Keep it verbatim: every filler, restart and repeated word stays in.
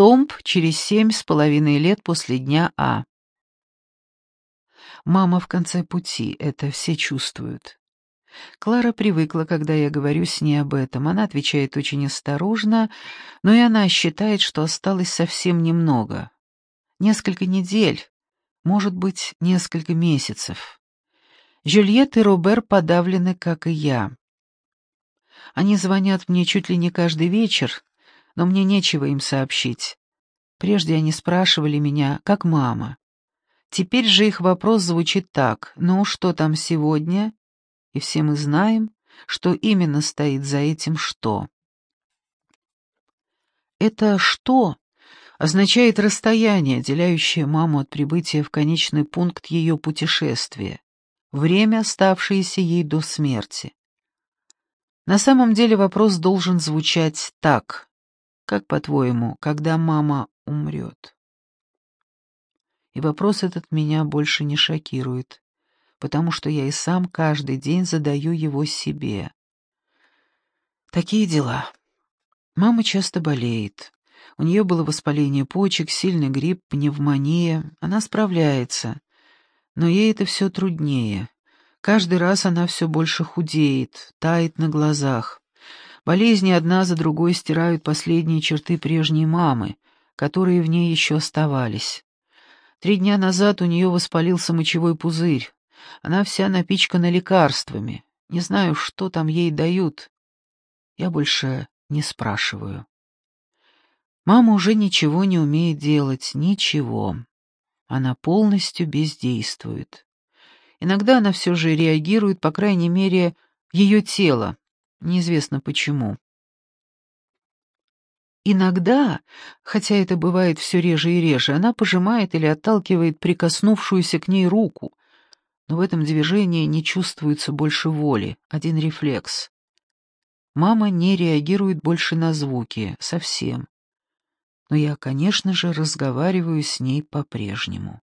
Томб через семь с половиной лет после дня А. Мама в конце пути, это все чувствуют. Клара привыкла, когда я говорю с ней об этом. Она отвечает очень осторожно, но и она считает, что осталось совсем немного. Несколько недель, может быть, несколько месяцев. Жюльет и Робер подавлены, как и я. Они звонят мне чуть ли не каждый вечер, но мне нечего им сообщить. Прежде они спрашивали меня, как мама. Теперь же их вопрос звучит так: «Ну, что там сегодня?» И все мы знаем, что именно стоит за этим «что». Это «что» означает расстояние, отделяющее маму от прибытия в конечный пункт ее путешествия, время, оставшееся ей до смерти. На самом деле вопрос должен звучать так: как, по-твоему, когда мама умрет? И вопрос этот меня больше не шокирует, потому что я и сам каждый день задаю его себе. Такие дела. Мама часто болеет. У нее было воспаление почек, сильный грипп, пневмония. Она справляется, но ей это все труднее. Каждый раз она все больше худеет, тает на глазах. Болезни одна за другой стирают последние черты прежней мамы, которые в ней еще оставались. Три дня назад у нее воспалился мочевой пузырь. Она вся напичкана лекарствами. Не знаю, что там ей дают. Я больше не спрашиваю. Мама уже ничего не умеет делать, ничего. Она полностью бездействует. Иногда она все же реагирует, по крайней мере, ее тело. Неизвестно почему. Иногда, хотя это бывает все реже и реже, она пожимает или отталкивает прикоснувшуюся к ней руку, но в этом движении не чувствуется больше воли, один рефлекс. Мама не реагирует больше на звуки, совсем. Но я, конечно же, разговариваю с ней по-прежнему.